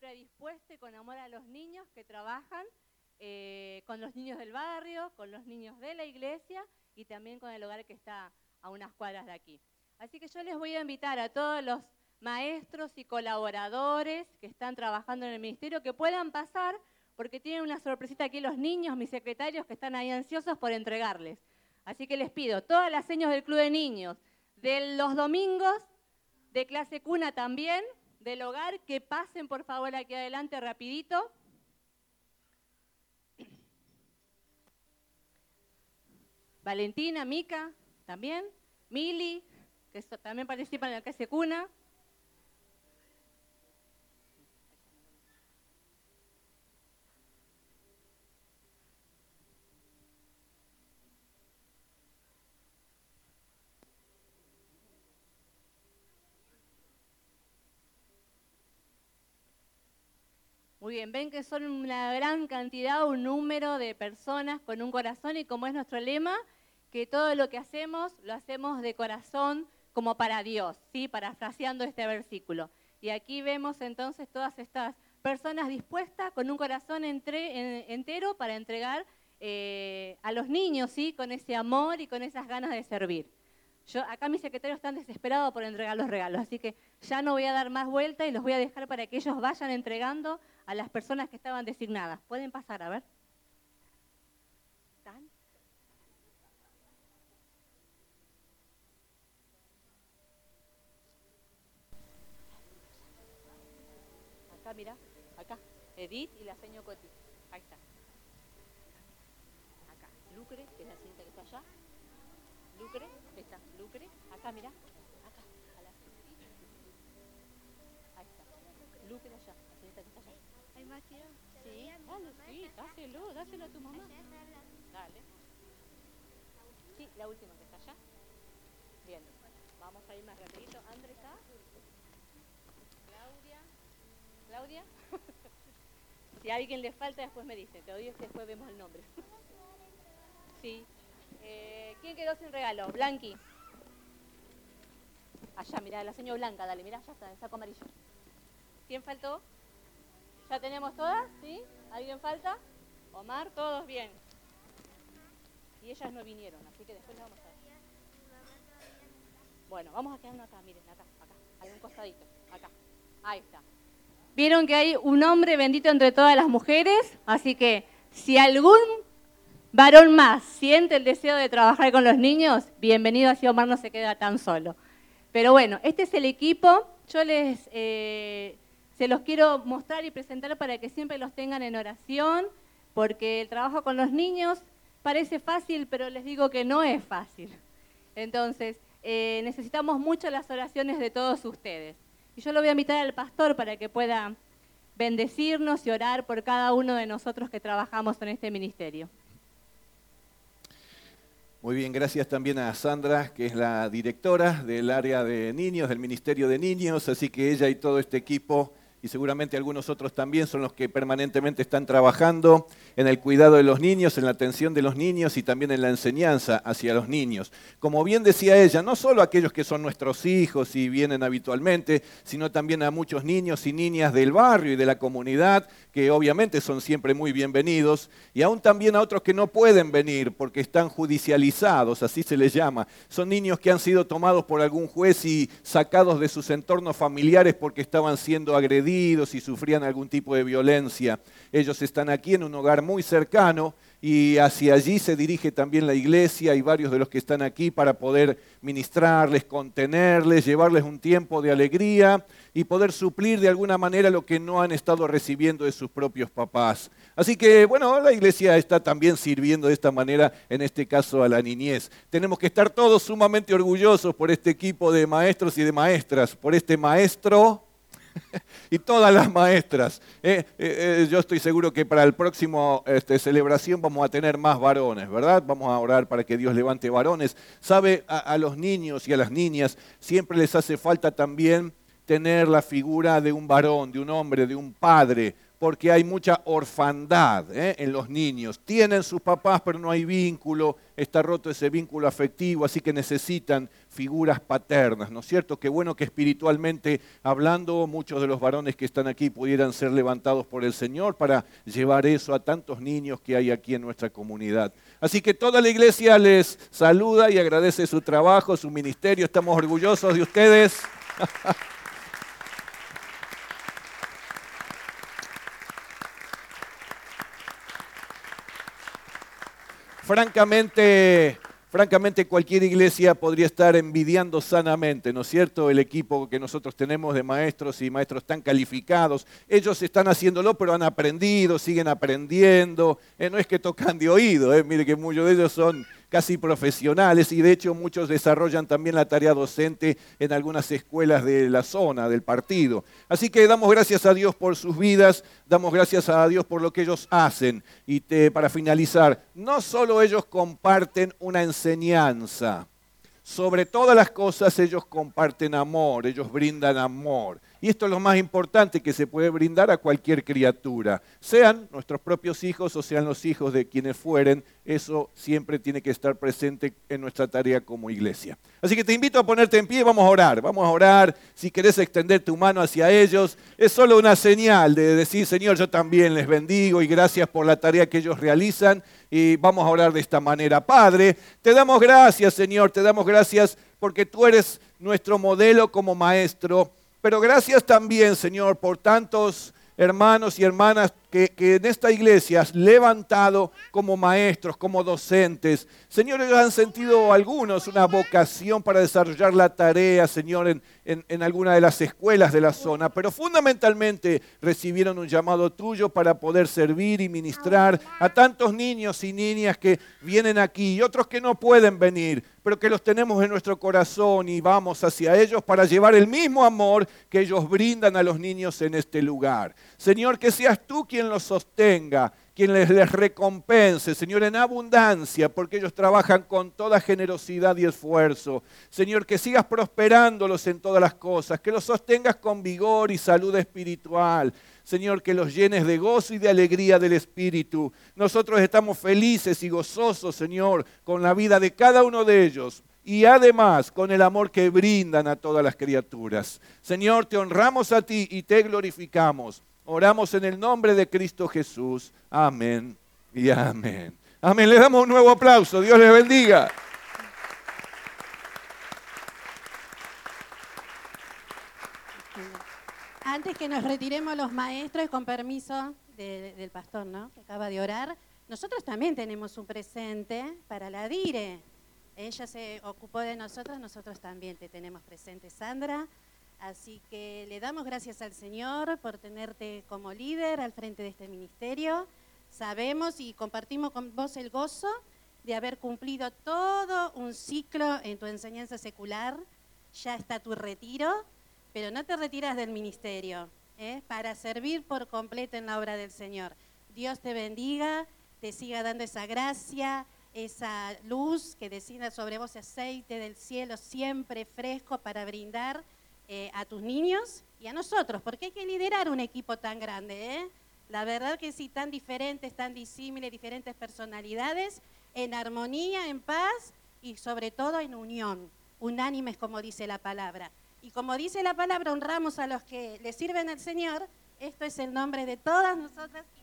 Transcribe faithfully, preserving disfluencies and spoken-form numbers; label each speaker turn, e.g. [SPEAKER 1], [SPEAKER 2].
[SPEAKER 1] siempre dispuesta y con amor a los niños que trabajan eh, con los niños del barrio, con los niños de la iglesia y también con el hogar que está a unas cuadras de aquí. Así que yo les voy a invitar a todos los maestros y colaboradores que están trabajando en el ministerio que puedan pasar, porque tienen una sorpresita aquí los niños, mis secretarios, que están ahí ansiosos por entregarles. Así que les pido, todas las señas del Club de Niños, de los domingos, de clase cuna también, del hogar, que pasen por favor aquí adelante rapidito. Valentina, Mica, también, Mili, que también participan en la clase cuna. Muy bien, ven que son una gran cantidad, un número de personas con un corazón y como es nuestro lema, que todo lo que hacemos, lo hacemos de corazón como para Dios, ¿sí? Parafraseando este versículo. Y aquí vemos entonces todas estas personas dispuestas con un corazón entre, en, entero para entregar eh, a los niños, ¿sí? Con ese amor y con esas ganas de servir. Yo, acá mis secretarios están desesperados por entregar los regalos, así que ya no voy a dar más vuelta y los voy a dejar para que ellos vayan entregando a las personas que estaban designadas. Pueden pasar, a ver. ¿Están? Acá, mira, acá. Edith y la señora Coti. Ahí está. Acá. Lucre, que es la señorita que está allá. Lucre, ahí está. Lucre. Acá, mira. Acá. A la... Ahí está. Lucre allá. La señorita que está allá.
[SPEAKER 2] Ay, más tío.
[SPEAKER 1] Sí, dale, sí, dáselo, dáselo a tu mamá. Dale. Sí, la última que está allá. Bien, vamos a ir más rapidito. André está. Claudia. Claudia. Si a alguien le falta, después me dice. Te doy, después vemos el nombre. Sí. Eh, ¿Quién quedó sin regalo? Blanqui. Allá, mirá, la señora Blanca, dale, mirá, ya está, el saco amarillo. ¿Quién faltó? ¿Ya tenemos todas? ¿Sí? ¿Alguien falta? Omar, todos bien. Y ellas no vinieron, así que después les vamos a ver. Bueno, vamos a quedarnos acá, miren, acá, acá, hay un costadito, acá. Ahí está. Vieron que hay un hombre bendito entre todas las mujeres, así que si algún varón más siente el deseo de trabajar con los niños, bienvenido, así Omar no se queda tan solo. Pero bueno, este es el equipo, yo les... Eh, Se los quiero mostrar y presentar para que siempre los tengan en oración, porque el trabajo con los niños parece fácil, pero les digo que no es fácil. Entonces, eh, necesitamos mucho las oraciones de todos ustedes. Y yo lo voy a invitar al pastor para que pueda bendecirnos y orar por cada uno de nosotros que trabajamos en este ministerio.
[SPEAKER 3] Muy bien, gracias también a Sandra, que es la directora del área de niños, del Ministerio de Niños, así que ella y todo este equipo, y seguramente algunos otros también, son los que permanentemente están trabajando en el cuidado de los niños, en la atención de los niños y también en la enseñanza hacia los niños. Como bien decía ella, no solo aquellos que son nuestros hijos y vienen habitualmente, sino también a muchos niños y niñas del barrio y de la comunidad, que obviamente son siempre muy bienvenidos, y aún también a otros que no pueden venir porque están judicializados, así se les llama. Son niños que han sido tomados por algún juez y sacados de sus entornos familiares porque estaban siendo agredidos y sufrían algún tipo de violencia. Ellos están aquí en un hogar muy cercano y hacia allí se dirige también la iglesia y varios de los que están aquí para poder ministrarles, contenerles, llevarles un tiempo de alegría y poder suplir de alguna manera lo que no han estado recibiendo de sus propios papás. Así que, bueno, la iglesia está también sirviendo de esta manera, en este caso a la niñez. Tenemos que estar todos sumamente orgullosos por este equipo de maestros y de maestras, por este maestro y todas las maestras. Eh, eh, eh, yo estoy seguro que para el próximo este, celebración vamos a tener más varones, ¿verdad? Vamos a orar para que Dios levante varones. Sabe, a, a los niños y a las niñas siempre les hace falta también tener la figura de un varón, de un hombre, de un padre, porque hay mucha orfandad ¿eh? en los niños. Tienen sus papás, pero no hay vínculo, está roto ese vínculo afectivo, así que necesitan figuras paternas, ¿no es cierto? Qué bueno que espiritualmente hablando, muchos de los varones que están aquí pudieran ser levantados por el Señor para llevar eso a tantos niños que hay aquí en nuestra comunidad. Así que toda la iglesia les saluda y agradece su trabajo, su ministerio. Estamos orgullosos de ustedes. Francamente, francamente cualquier iglesia podría estar envidiando sanamente, ¿no es cierto? El equipo que nosotros tenemos de maestros y maestros tan calificados. Ellos están haciéndolo, pero han aprendido, siguen aprendiendo. Eh, no es que tocan de oído, eh. Mire que muchos de ellos son casi profesionales y de hecho muchos desarrollan también la tarea docente en algunas escuelas de la zona, del partido. Así que damos gracias a Dios por sus vidas, damos gracias a Dios por lo que ellos hacen. Y te, para finalizar, no solo ellos comparten una enseñanza, sobre todas las cosas ellos comparten amor, ellos brindan amor. Y esto es lo más importante que se puede brindar a cualquier criatura, sean nuestros propios hijos o sean los hijos de quienes fueren, eso siempre tiene que estar presente en nuestra tarea como iglesia. Así que te invito a ponerte en pie y vamos a orar, vamos a orar, si querés extender tu mano hacia ellos, es solo una señal de decir, Señor, yo también les bendigo y gracias por la tarea que ellos realizan y vamos a orar de esta manera. Padre, te damos gracias, Señor, te damos gracias porque tú eres nuestro modelo como maestro. Pero gracias también, Señor, por tantos hermanos y hermanas que, que en esta iglesia has levantado como maestros, como docentes. Señor, ellos han sentido algunos una vocación para desarrollar la tarea, Señor, en, en, en alguna de las escuelas de la zona, pero fundamentalmente recibieron un llamado tuyo para poder servir y ministrar a tantos niños y niñas que vienen aquí y otros que no pueden venir, pero que los tenemos en nuestro corazón y vamos hacia ellos para llevar el mismo amor que ellos brindan a los niños en este lugar. Señor, que seas tú quien los sostenga, quien les, les recompense, Señor, en abundancia, porque ellos trabajan con toda generosidad y esfuerzo. Señor, que sigas prosperándolos en todas las cosas, que los sostengas con vigor y salud espiritual. Señor, que los llenes de gozo y de alegría del Espíritu. Nosotros estamos felices y gozosos, Señor, con la vida de cada uno de ellos. Y además con el amor que brindan a todas las criaturas. Señor, te honramos a ti y te glorificamos. Oramos en el nombre de Cristo Jesús. Amén y amén. Amén. Le damos un nuevo aplauso. Dios les bendiga.
[SPEAKER 2] Antes que nos retiremos los maestros, con permiso de, del pastor, ¿no?, que acaba de orar, nosotros también tenemos un presente para la Dire. Ella se ocupó de nosotros, nosotros también te tenemos presente, Sandra. Así que le damos gracias al Señor por tenerte como líder al frente de este ministerio. Sabemos y compartimos con vos el gozo de haber cumplido todo un ciclo en tu enseñanza secular. Ya está tu retiro, pero no te retiras del ministerio, ¿eh?, para servir por completo en la obra del Señor. Dios te bendiga, te siga dando esa gracia, esa luz que descienda sobre vos, aceite del cielo siempre fresco para brindar eh, a tus niños y a nosotros, porque hay que liderar un equipo tan grande, ¿eh? La verdad que sí, tan diferentes, tan disímiles, diferentes personalidades, en armonía, en paz y sobre todo en unión, unánimes como dice la palabra. Y como dice la palabra, honramos a los que le sirven al Señor. Esto es el nombre de todas nosotras